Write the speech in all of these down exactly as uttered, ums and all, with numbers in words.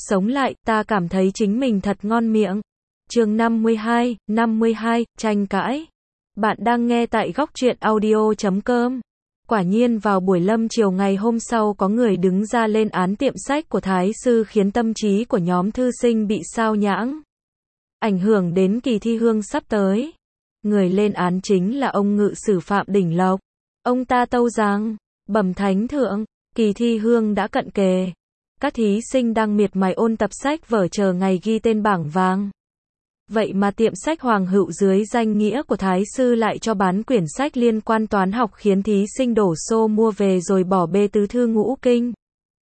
sống lại, ta cảm thấy chính mình thật ngon miệng. Chương năm mươi hai, năm mươi hai, tranh cãi. Bạn đang nghe tại góc truyện audio chấm com. Quả nhiên vào buổi lâm chiều ngày hôm sau có người đứng ra lên án tiệm sách của Thái sư khiến tâm trí của nhóm thư sinh bị sao nhãng. Ảnh hưởng đến kỳ thi hương sắp tới. Người lên án chính là ông ngự sử Phạm Đỉnh Lộc. Ông ta tâu rằng, bẩm thánh thượng, kỳ thi hương đã cận kề. Các thí sinh đang miệt mài ôn tập sách vở chờ ngày ghi tên bảng vàng. Vậy mà tiệm sách Hoàng Hữu dưới danh nghĩa của Thái sư lại cho bán quyển sách liên quan toán học khiến thí sinh đổ xô mua về rồi bỏ bê tứ thư ngũ kinh.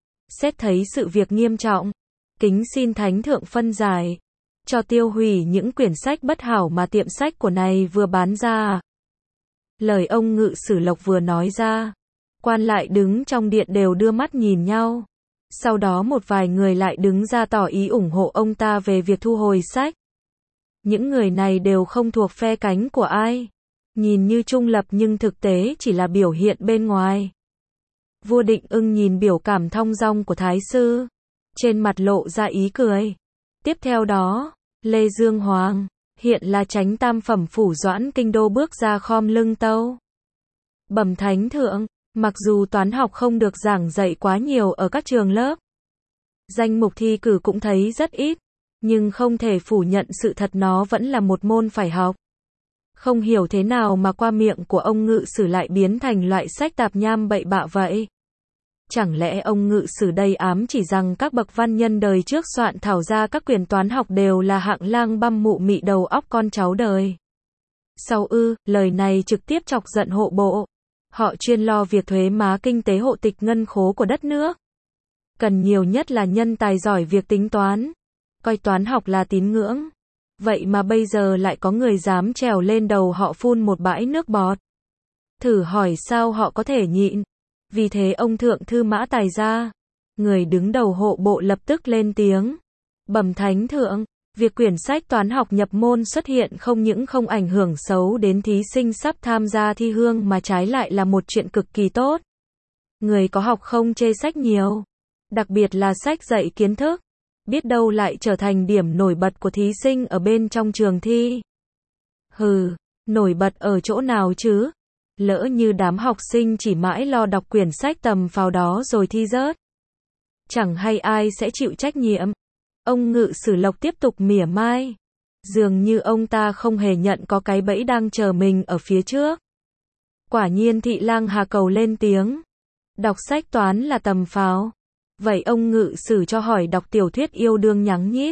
Xét thấy sự việc nghiêm trọng, kính xin thánh thượng phân giải, cho tiêu hủy những quyển sách bất hảo mà tiệm sách của này vừa bán ra. Lời ông ngự sử Lộc vừa nói ra, quan lại đứng trong điện đều đưa mắt nhìn nhau. Sau đó một vài người lại đứng ra tỏ ý ủng hộ ông ta về việc thu hồi sách. Những người này đều không thuộc phe cánh của ai. Nhìn như trung lập nhưng thực tế chỉ là biểu hiện bên ngoài. Vua Định Ưng nhìn biểu cảm thong dong của Thái sư. Trên mặt lộ ra ý cười. Tiếp theo đó, Lê Dương Hoàng, hiện là chánh tam phẩm phủ Doãn kinh đô bước ra khom lưng tâu. Bẩm thánh thượng, mặc dù toán học không được giảng dạy quá nhiều ở các trường lớp, danh mục thi cử cũng thấy rất ít, nhưng không thể phủ nhận sự thật nó vẫn là một môn phải học. Không hiểu thế nào mà qua miệng của ông ngự sử lại biến thành loại sách tạp nham bậy bạ vậy. Chẳng lẽ ông ngự sử đây ám chỉ rằng các bậc văn nhân đời trước soạn thảo ra các quyển toán học đều là hạng lang băm mụ mị đầu óc con cháu đời? Sau ư, lời này trực tiếp chọc giận hộ bộ. Họ chuyên lo việc thuế má kinh tế hộ tịch ngân khố của đất nước. Cần nhiều nhất là nhân tài giỏi việc tính toán. Coi toán học là tín ngưỡng. Vậy mà bây giờ lại có người dám trèo lên đầu họ phun một bãi nước bọt. Thử hỏi sao họ có thể nhịn. Vì thế ông thượng thư Mã Tài ra, người đứng đầu hộ bộ lập tức lên tiếng. Bẩm thánh thượng, việc quyển sách toán học nhập môn xuất hiện không những không ảnh hưởng xấu đến thí sinh sắp tham gia thi hương mà trái lại là một chuyện cực kỳ tốt. Người có học không chê sách nhiều, đặc biệt là sách dạy kiến thức, biết đâu lại trở thành điểm nổi bật của thí sinh ở bên trong trường thi. Hừ, nổi bật ở chỗ nào chứ? Lỡ như đám học sinh chỉ mãi lo đọc quyển sách tầm phào đó rồi thi rớt, chẳng hay ai sẽ chịu trách nhiệm. Ông ngự sử Lộc tiếp tục mỉa mai. Dường như ông ta không hề nhận có cái bẫy đang chờ mình ở phía trước. Quả nhiên Thị Lang Hà Cầu lên tiếng. Đọc sách toán là tầm phào. Vậy ông ngự sử cho hỏi đọc tiểu thuyết yêu đương nhắng nhít.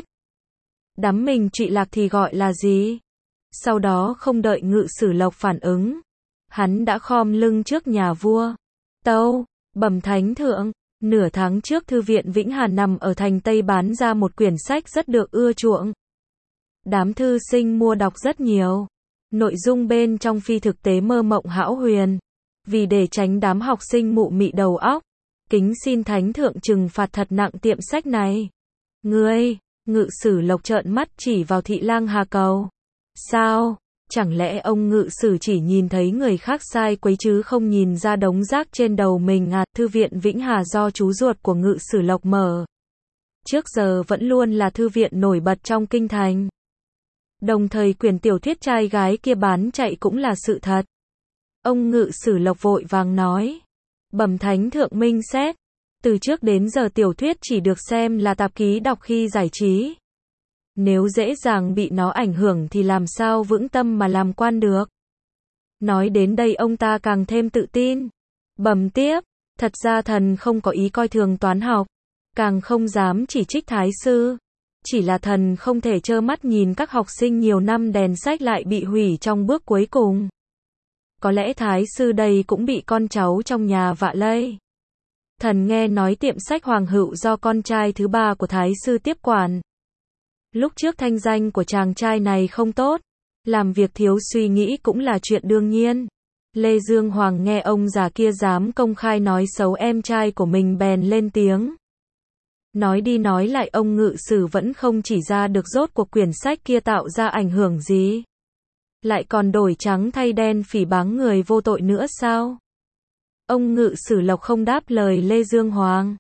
Đắm mình trụy lạc thì gọi là gì? Sau đó không đợi ngự sử Lộc phản ứng, hắn đã khom lưng trước nhà vua. Tâu, bẩm thánh thượng, nửa tháng trước Thư viện Vĩnh Hà nằm ở thành Tây bán ra một quyển sách rất được ưa chuộng. Đám thư sinh mua đọc rất nhiều. Nội dung bên trong phi thực tế mơ mộng hão huyền. Vì để tránh đám học sinh mụ mị đầu óc, kính xin thánh thượng trừng phạt thật nặng tiệm sách này. Ngươi, ngự sử Lộc trợn mắt chỉ vào Thị Lang Hà Cầu. Sao? Chẳng lẽ ông ngự sử chỉ nhìn thấy người khác sai quấy chứ không nhìn ra đống rác trên đầu mình à? Thư viện Vĩnh Hà do chú ruột của ngự sử Lộc mở. Trước giờ vẫn luôn là thư viện nổi bật trong kinh thành. Đồng thời quyển tiểu thuyết trai gái kia bán chạy cũng là sự thật. Ông ngự sử Lộc vội vàng nói. Bẩm thánh thượng minh xét. Từ trước đến giờ tiểu thuyết chỉ được xem là tạp ký đọc khi giải trí. Nếu dễ dàng bị nó ảnh hưởng thì làm sao vững tâm mà làm quan được. Nói đến đây ông ta càng thêm tự tin. Bẩm tiếp, thật ra thần không có ý coi thường toán học, càng không dám chỉ trích Thái sư. Chỉ là thần không thể trơ mắt nhìn các học sinh nhiều năm đèn sách lại bị hủy trong bước cuối cùng. Có lẽ Thái sư đây cũng bị con cháu trong nhà vạ lây. Thần nghe nói tiệm sách Hoàng Hữu do con trai thứ ba của Thái sư tiếp quản. Lúc trước thanh danh của chàng trai này không tốt, làm việc thiếu suy nghĩ cũng là chuyện đương nhiên. Lê Dương Hoàng nghe ông già kia dám công khai nói xấu em trai của mình bèn lên tiếng. Nói đi nói lại ông ngự sử vẫn không chỉ ra được rốt cuộc quyển sách kia tạo ra ảnh hưởng gì. Lại còn đổi trắng thay đen phỉ báng người vô tội nữa sao? Ông ngự sử Lộc không đáp lời Lê Dương Hoàng.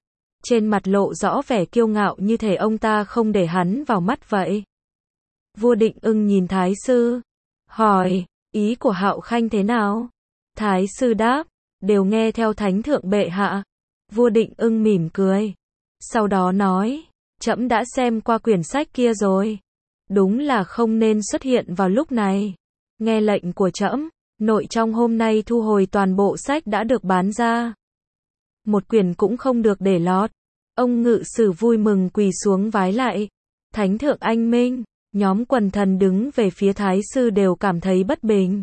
trên mặt lộ rõ vẻ kiêu ngạo như thể ông ta không để hắn vào mắt vậy. Vua Định Ưng nhìn Thái sư, hỏi, ý của Hạo Khanh thế nào? Thái sư đáp, đều nghe theo thánh thượng bệ hạ. Vua Định Ưng mỉm cười, sau đó nói, trẫm đã xem qua quyển sách kia rồi. Đúng là không nên xuất hiện vào lúc này. Nghe lệnh của trẫm, nội trong hôm nay thu hồi toàn bộ sách đã được bán ra. Một quyển cũng không được để lọt. Ông ngự sử vui mừng quỳ xuống vái lại. Thánh thượng anh minh, nhóm quần thần đứng về phía thái sư đều cảm thấy bất bình.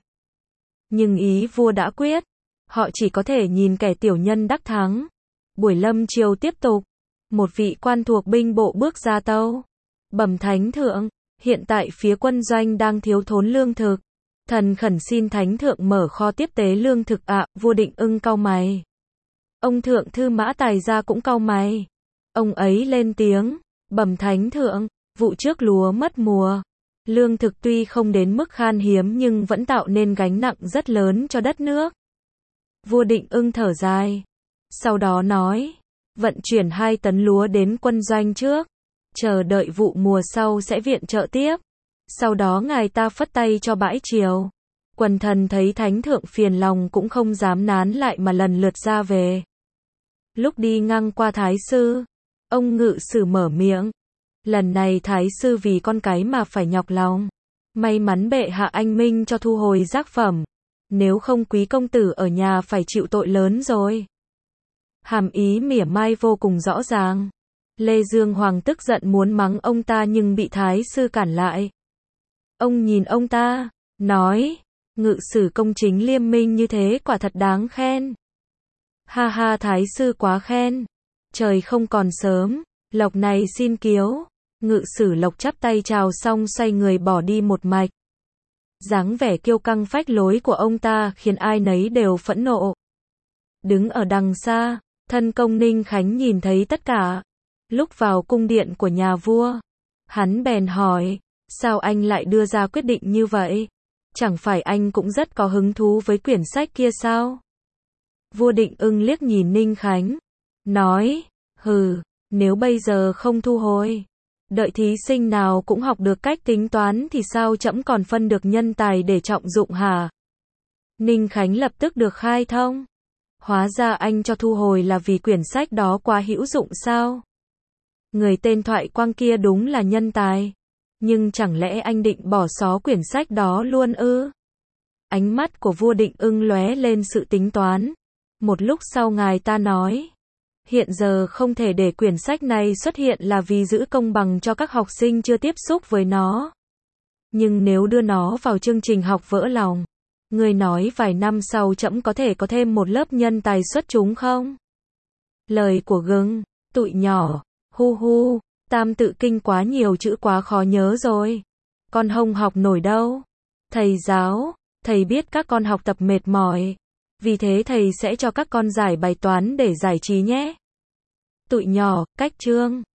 Nhưng ý vua đã quyết, họ chỉ có thể nhìn kẻ tiểu nhân đắc thắng. Buổi lâm chiều tiếp tục, một vị quan thuộc binh bộ bước ra tâu. Bẩm thánh thượng, hiện tại phía quân doanh đang thiếu thốn lương thực. Thần khẩn xin thánh thượng mở kho tiếp tế lương thực ạ. Vua Định Ưng cau mày. Ông thượng thư Mã Tài Gia cũng cau mày. Ông ấy lên tiếng, bẩm thánh thượng, vụ trước lúa mất mùa. Lương thực tuy không đến mức khan hiếm nhưng vẫn tạo nên gánh nặng rất lớn cho đất nước. Vua Định Ưng thở dài. Sau đó nói, vận chuyển hai tấn lúa đến quân doanh trước. Chờ đợi vụ mùa sau sẽ viện trợ tiếp. Sau đó ngài ta phất tay cho bãi triều. Quần thần thấy thánh thượng phiền lòng cũng không dám nán lại mà lần lượt ra về. Lúc đi ngang qua thái sư, ông ngự sử mở miệng. Lần này thái sư vì con cái mà phải nhọc lòng. May mắn bệ hạ anh minh cho thu hồi giác phẩm. Nếu không quý công tử ở nhà phải chịu tội lớn rồi. Hàm ý mỉa mai vô cùng rõ ràng. Lê Dương Hoàng tức giận muốn mắng ông ta nhưng bị thái sư cản lại. Ông nhìn ông ta, nói, ngự sử công chính liêm minh như thế quả thật đáng khen. Ha ha, thái sư quá khen. Trời không còn sớm, lộc này xin kiếu. Ngự sử Lộc chắp tay chào xong xoay người bỏ đi một mạch. Dáng vẻ kiêu căng phách lối của ông ta khiến ai nấy đều phẫn nộ. Đứng ở đằng xa, thân công Ninh Khánh nhìn thấy tất cả. Lúc vào cung điện của nhà vua, hắn bèn hỏi, sao anh lại đưa ra quyết định như vậy? Chẳng phải anh cũng rất có hứng thú với quyển sách kia sao? Vua Định Ưng liếc nhìn Ninh Khánh, nói, hừ, nếu bây giờ không thu hồi, đợi thí sinh nào cũng học được cách tính toán thì sao trẫm còn phân được nhân tài để trọng dụng hả? Ninh Khánh lập tức được khai thông. Hóa ra anh cho thu hồi là vì quyển sách đó quá hữu dụng sao? Người tên Thoại Quang kia đúng là nhân tài. Nhưng chẳng lẽ anh định bỏ xó quyển sách đó luôn ư? Ánh mắt của vua Định Ưng lóe lên sự tính toán. Một lúc sau ngài ta nói, hiện giờ không thể để quyển sách này xuất hiện là vì giữ công bằng cho các học sinh chưa tiếp xúc với nó. Nhưng nếu đưa nó vào chương trình học vỡ lòng, người nói vài năm sau trẫm có thể có thêm một lớp nhân tài xuất chúng không? Lời của Gừng, tụi nhỏ, hu hu, tam tự kinh quá nhiều chữ quá khó nhớ rồi. Con không học nổi đâu. Thầy giáo, thầy biết các con học tập mệt mỏi. Vì thế thầy sẽ cho các con giải bài toán để giải trí nhé. Tụi nhỏ, cách chương.